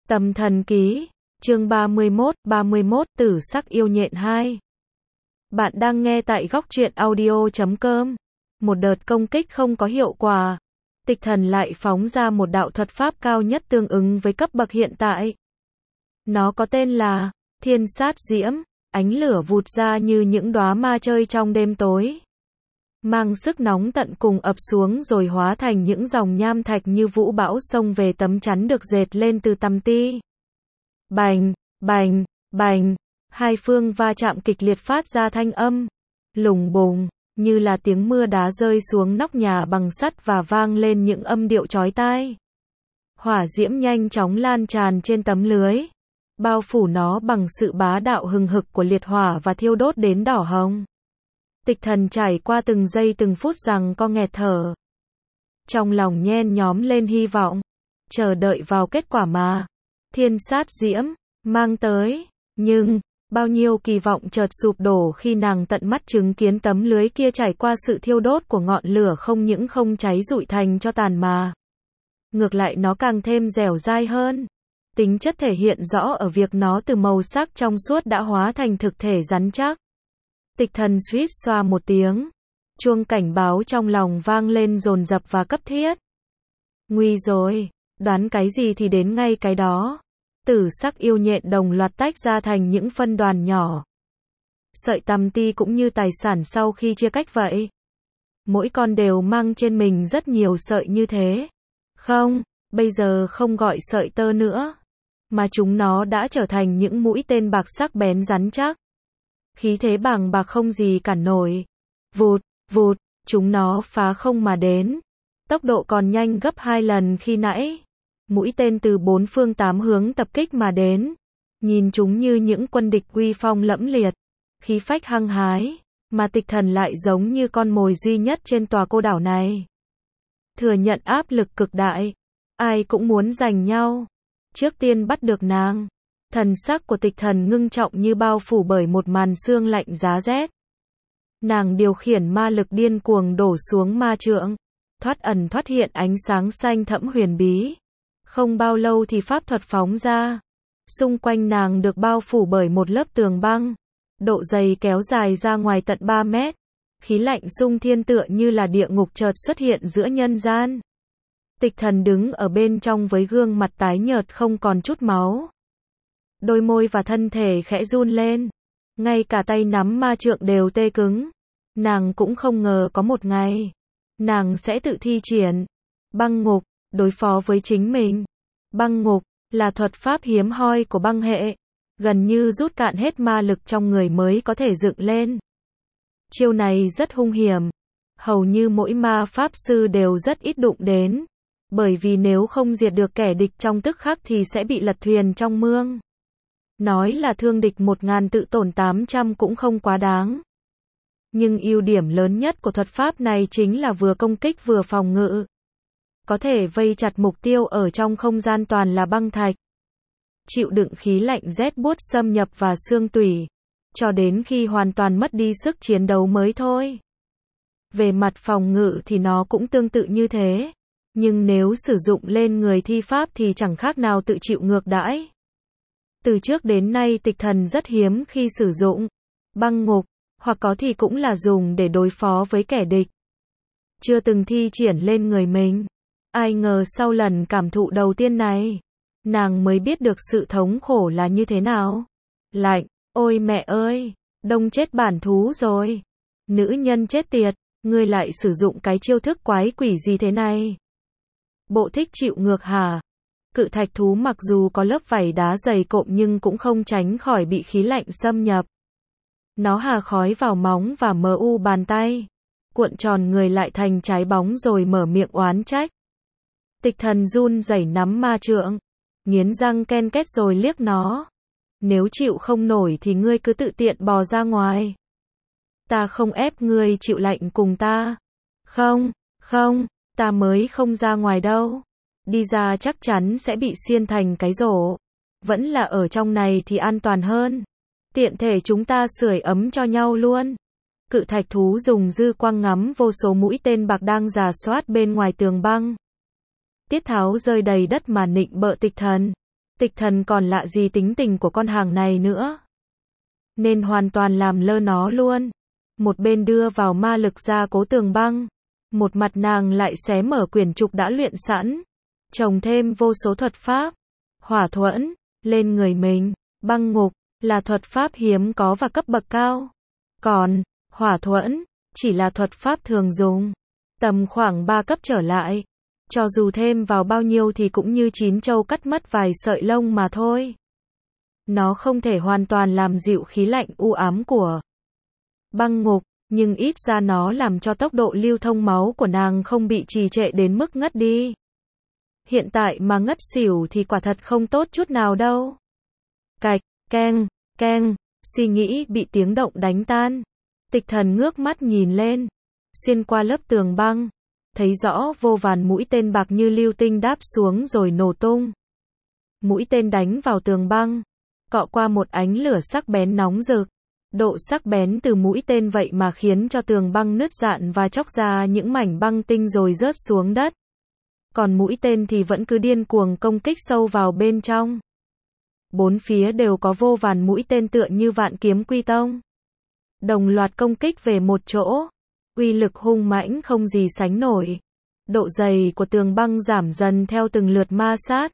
Tâm thần ký, chương 31, Tử sắc yêu nhện 2. Bạn đang nghe tại góc truyện audio.com. Một đợt công kích không có hiệu quả. Tịch thần lại phóng ra một đạo thuật pháp cao nhất tương ứng với cấp bậc hiện tại. Nó có tên là Thiên Sát Diễm, ánh lửa vụt ra như những đóa ma chơi trong đêm tối. Mang sức nóng tận cùng ập xuống rồi hóa thành những dòng nham thạch như vũ bão xông về tấm chắn được dệt lên từ tăm ti. Bành, bành, bành, hai phương va chạm kịch liệt phát ra thanh âm lùng bùng, như là tiếng mưa đá rơi xuống nóc nhà bằng sắt và vang lên những âm điệu chói tai. Hỏa diễm nhanh chóng lan tràn trên tấm lưới, bao phủ nó bằng sự bá đạo hừng hực của liệt hỏa và thiêu đốt đến đỏ hồng. Tịch thần trải qua từng giây từng phút rằng co nghẹt thở. Trong lòng nhen nhóm lên hy vọng, chờ đợi vào kết quả mà Thiên Sát Diễm mang tới, nhưng bao nhiêu kỳ vọng chợt sụp đổ khi nàng tận mắt chứng kiến tấm lưới kia trải qua sự thiêu đốt của ngọn lửa không những không cháy rụi thành tro tàn mà ngược lại nó càng thêm dẻo dai hơn. Tính chất thể hiện rõ ở việc nó từ màu sắc trong suốt đã hóa thành thực thể rắn chắc. Tịch thần suýt xoa một tiếng, chuông cảnh báo trong lòng vang lên dồn dập và cấp thiết. Nguy rồi, đoán cái gì thì đến ngay cái đó. Tử sắc yêu nhện đồng loạt tách ra thành những phân đoàn nhỏ. Sợi tăm ti cũng như tài sản sau khi chia cách vậy. Mỗi con đều mang trên mình rất nhiều sợi như thế. Không, bây giờ không gọi sợi tơ nữa, mà chúng nó đã trở thành những mũi tên bạc sắc bén rắn chắc. Khí thế bàng bạc không gì cản nổi. Vụt, vụt, chúng nó phá không mà đến. Tốc độ còn nhanh gấp 2 lần khi nãy. Mũi tên từ 4 phương 8 hướng tập kích mà đến. Nhìn chúng như những quân địch uy phong lẫm liệt, khí phách hăng hái, mà tịch thần lại giống như con mồi duy nhất trên tòa cô đảo này. Thừa nhận áp lực cực đại, ai cũng muốn giành nhau. Trước tiên bắt được nàng. Thần sắc của tịch thần ngưng trọng như bao phủ bởi một màn sương lạnh giá rét. Nàng điều khiển ma lực điên cuồng đổ xuống ma trượng, thoát ẩn thoát hiện ánh sáng xanh thẫm huyền bí. Không bao lâu thì pháp thuật phóng ra. Xung quanh nàng được bao phủ bởi một lớp tường băng, độ dày kéo dài ra ngoài tận 3 mét. Khí lạnh xung thiên tựa như là địa ngục chợt xuất hiện giữa nhân gian. Tịch thần đứng ở bên trong với gương mặt tái nhợt không còn chút máu. Đôi môi và thân thể khẽ run lên. Ngay cả tay nắm ma trượng đều tê cứng. Nàng cũng không ngờ có một ngày nàng sẽ tự thi triển băng ngục đối phó với chính mình. Băng ngục là thuật pháp hiếm hoi của băng hệ, gần như rút cạn hết ma lực trong người mới có thể dựng lên. Chiêu này rất hung hiểm, hầu như mỗi ma pháp sư đều rất ít đụng đến, bởi vì nếu không diệt được kẻ địch trong tức khắc thì sẽ bị lật thuyền trong mương. Nói là thương địch 1000 tự tổn 800 cũng không quá đáng. Nhưng ưu điểm lớn nhất của thuật pháp này chính là vừa công kích vừa phòng ngự. Có thể vây chặt mục tiêu ở trong không gian toàn là băng thạch. Chịu đựng khí lạnh rét buốt xâm nhập vào xương tủy, cho đến khi hoàn toàn mất đi sức chiến đấu mới thôi. Về mặt phòng ngự thì nó cũng tương tự như thế. Nhưng nếu sử dụng lên người thi pháp thì chẳng khác nào tự chịu ngược đãi. Từ trước đến nay tịch thần rất hiếm khi sử dụng băng ngục, hoặc có thì cũng là dùng để đối phó với kẻ địch. Chưa từng thi triển lên người mình. Ai ngờ sau lần cảm thụ đầu tiên này, nàng mới biết được sự thống khổ là như thế nào. Lạnh, ôi mẹ ơi, đông chết bản thú rồi. Nữ nhân chết tiệt, ngươi lại sử dụng cái chiêu thức quái quỷ gì thế này? Bộ thích chịu ngược hả? Cự thạch thú mặc dù có lớp vảy đá dày cộm nhưng cũng không tránh khỏi bị khí lạnh xâm nhập. Nó hà khói vào móng và bàn tay, cuộn tròn người lại thành trái bóng rồi mở miệng oán trách. Tịch thần run rẩy nắm ma trượng, nghiến răng ken két rồi liếc nó. Nếu chịu không nổi thì ngươi cứ tự tiện bò ra ngoài. Ta không ép ngươi chịu lạnh cùng ta. Không, không, ta mới không ra ngoài đâu. Đi ra chắc chắn sẽ bị xiên thành cái rổ. Vẫn là ở trong này thì an toàn hơn. Tiện thể chúng ta sưởi ấm cho nhau luôn. Cự thạch thú dùng dư quang ngắm vô số mũi tên bạc đang rà soát bên ngoài tường băng. Tiết tháo rơi đầy đất mà nịnh bợ tịch thần. Tịch Thần còn lạ gì tính tình của con hàng này nữa. Nên hoàn toàn làm lơ nó luôn. Một bên đưa vào ma lực gia cố tường băng. Một mặt nàng lại xé mở quyển trục đã luyện sẵn. Trồng thêm vô số thuật pháp. Hỏa thuẫn, lên người mình. Băng ngục, là thuật pháp hiếm có và cấp bậc cao. Còn, hỏa thuẫn, chỉ là thuật pháp thường dùng. Tầm khoảng 3 cấp trở lại. Cho dù thêm vào bao nhiêu thì cũng như chín châu cắt mất vài sợi lông mà thôi. Nó không thể hoàn toàn làm dịu khí lạnh u ám của băng ngục, nhưng ít ra nó làm cho tốc độ lưu thông máu của nàng không bị trì trệ đến mức ngất đi. Hiện tại mà ngất xỉu thì quả thật không tốt chút nào đâu. Cạch, keng, keng, suy nghĩ bị tiếng động đánh tan. Tịch Thần ngước mắt nhìn lên, xuyên qua lớp tường băng, thấy rõ vô vàn mũi tên bạc như lưu tinh đáp xuống rồi nổ tung. Mũi tên đánh vào tường băng, cọ qua một ánh lửa sắc bén nóng rực. Độ sắc bén từ mũi tên vậy mà khiến cho tường băng nứt rạn và chóc ra những mảnh băng tinh rồi rớt xuống đất. Còn mũi tên thì vẫn cứ điên cuồng công kích sâu vào bên trong. Bốn phía đều có vô vàn mũi tên tựa như vạn kiếm quy tông. Đồng loạt công kích về một chỗ. Uy lực hung mãnh không gì sánh nổi. Độ dày của tường băng giảm dần theo từng lượt ma sát.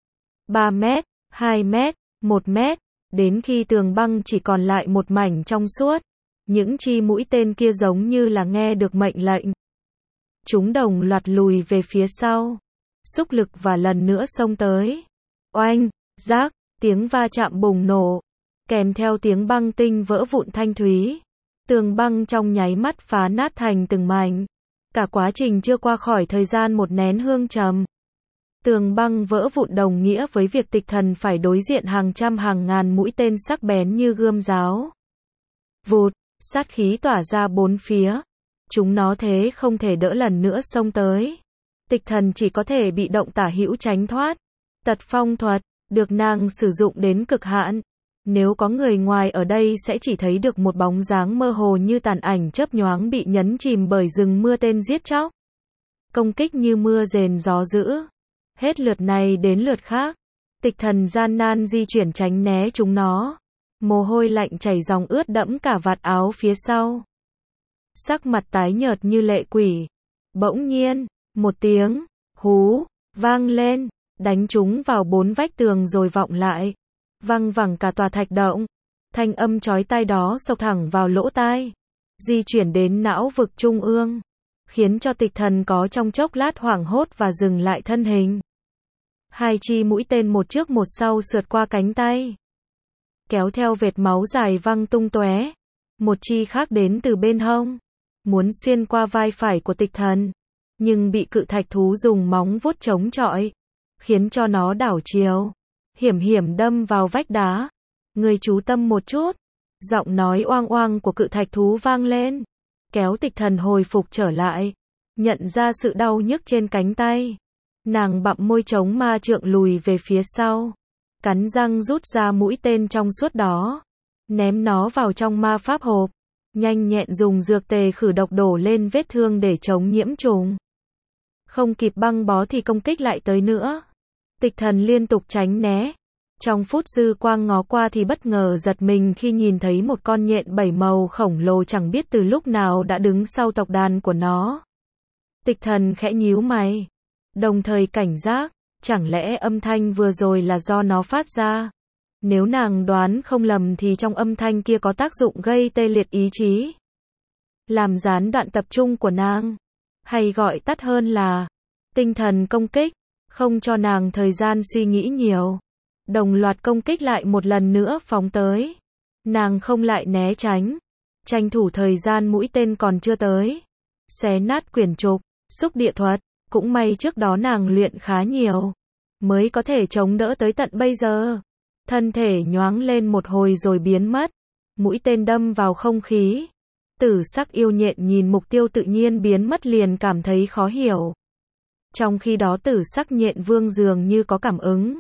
3 mét, 2 mét, 1 mét, đến khi tường băng chỉ còn lại một mảnh trong suốt. Những chi mũi tên kia giống như là nghe được mệnh lệnh. Chúng đồng loạt lùi về phía sau. Xúc lực và lần nữa xông tới. Oanh, rác, tiếng va chạm bùng nổ. Kèm theo tiếng băng tinh vỡ vụn thanh thúy. Tường băng trong nháy mắt phá nát thành từng mảnh. Cả quá trình chưa qua khỏi thời gian một nén hương trầm. Tường băng vỡ vụn đồng nghĩa với việc Tịch Thần phải đối diện hàng trăm hàng ngàn mũi tên sắc bén như gươm giáo. Vụt, sát khí tỏa ra bốn phía. Chúng nó thế không thể đỡ lần nữa xông tới. Tịch Thần chỉ có thể bị động tả hữu tránh thoát. Tật phong thuật, được nàng sử dụng đến cực hạn. Nếu có người ngoài ở đây sẽ chỉ thấy được một bóng dáng mơ hồ như tàn ảnh chớp nhoáng bị nhấn chìm bởi rừng mưa tên giết chóc. Công kích như mưa rền gió dữ. Hết lượt này đến lượt khác. Tịch Thần gian nan di chuyển tránh né chúng nó. Mồ hôi lạnh chảy ròng ướt đẫm cả vạt áo phía sau. Sắc mặt tái nhợt như lệ quỷ. Bỗng nhiên, một tiếng hú vang lên, đánh chúng vào bốn vách tường rồi vọng lại. Văng vẳng cả tòa thạch động. Thanh âm chói tai đó xộc thẳng vào lỗ tai. Di chuyển đến não vực trung ương. Khiến cho Tịch Thần có trong chốc lát hoảng hốt và dừng lại thân hình. Hai chi mũi tên một trước một sau sượt qua cánh tay. Kéo theo vệt máu dài văng tung tóe. Một chi khác đến từ bên hông. Muốn xuyên qua vai phải của Tịch Thần. Nhưng bị cự thạch thú dùng móng vuốt chống chọi. Khiến cho nó đảo chiều. Hiểm hiểm đâm vào vách đá. Người chú tâm một chút. Giọng nói oang oang của cự thạch thú vang lên. Kéo Tịch Thần hồi phục trở lại. Nhận ra sự đau nhức trên cánh tay. Nàng bặm môi chống ma trượng lùi về phía sau. Cắn răng rút ra mũi tên trong suốt đó. Ném nó vào trong ma pháp hộp. Nhanh nhẹn dùng dược tề khử độc đổ lên vết thương để chống nhiễm trùng. Không kịp băng bó thì công kích lại tới nữa. Tịch Thần liên tục tránh né. Trong phút dư quang ngó qua thì bất ngờ giật mình khi nhìn thấy một con nhện bảy màu khổng lồ chẳng biết từ lúc nào đã đứng sau tộc đàn của nó. Tịch Thần khẽ nhíu mày. Đồng thời cảnh giác, chẳng lẽ âm thanh vừa rồi là do nó phát ra? Nếu nàng đoán không lầm thì trong âm thanh kia có tác dụng gây tê liệt ý chí. Làm gián đoạn tập trung của nàng. Hay gọi tắt hơn là tinh thần công kích. Không cho nàng thời gian suy nghĩ nhiều. Đồng loạt công kích lại một lần nữa phóng tới. Nàng không lại né tránh. Tranh thủ thời gian mũi tên còn chưa tới. Xé nát quyển trục, xúc địa thuật. Cũng may trước đó nàng luyện khá nhiều. Mới có thể chống đỡ tới tận bây giờ. Thân thể nhoáng lên một hồi rồi biến mất. Mũi tên đâm vào không khí. Tử sắc yêu nhện nhìn mục tiêu tự nhiên biến mất liền cảm thấy khó hiểu. Trong khi đó tử sắc nhện vương dường như có cảm ứng.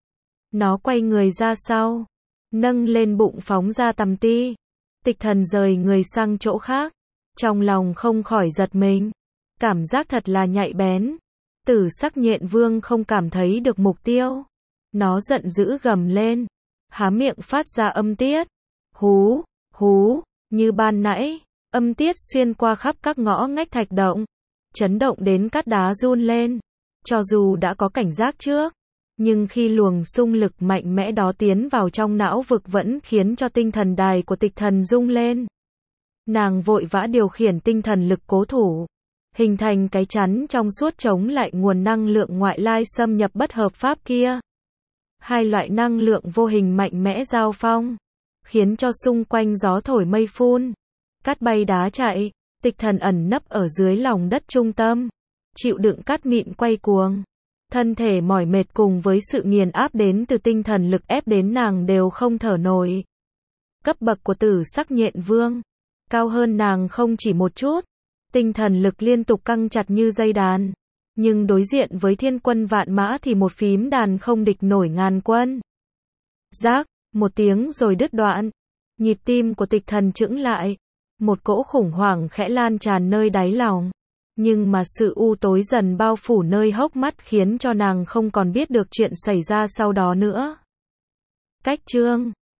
Nó quay người ra sau. Nâng lên bụng phóng ra tầm ti. Tịch Thần rời người sang chỗ khác. Trong lòng không khỏi giật mình. Cảm giác thật là nhạy bén. Tử sắc nhện vương không cảm thấy được mục tiêu. Nó giận dữ gầm lên, há miệng phát ra âm tiết. Hú, hú, như ban nãy, âm tiết xuyên qua khắp các ngõ ngách thạch động, chấn động đến cát đá run lên. Cho dù đã có cảnh giác trước, nhưng khi luồng xung lực mạnh mẽ đó tiến vào trong não vực vẫn khiến cho tinh thần đài của Tịch Thần rung lên. Nàng vội vã điều khiển tinh thần lực cố thủ, hình thành cái chắn trong suốt chống lại nguồn năng lượng ngoại lai xâm nhập bất hợp pháp kia. Hai loại năng lượng vô hình mạnh mẽ giao phong, khiến cho xung quanh gió thổi mây phun, cát bay đá chạy. Tịch Thần ẩn nấp ở dưới lòng đất trung tâm, chịu đựng cát mịn quay cuồng. Thân thể mỏi mệt cùng với sự nghiền áp đến từ tinh thần lực ép đến nàng đều không thở nổi. Cấp bậc của Tử Sắc Nhện Vương cao hơn nàng không chỉ một chút, tinh thần lực liên tục căng chặt như dây đàn. Nhưng đối diện với thiên quân vạn mã thì một phím đàn không địch nổi ngàn quân. Rác, một tiếng rồi đứt đoạn. Nhịp tim của Tịch Thần chững lại. Một cỗ khủng hoảng khẽ lan tràn nơi đáy lòng. Nhưng mà sự u tối dần bao phủ nơi hốc mắt khiến cho nàng không còn biết được chuyện xảy ra sau đó nữa. Cách chương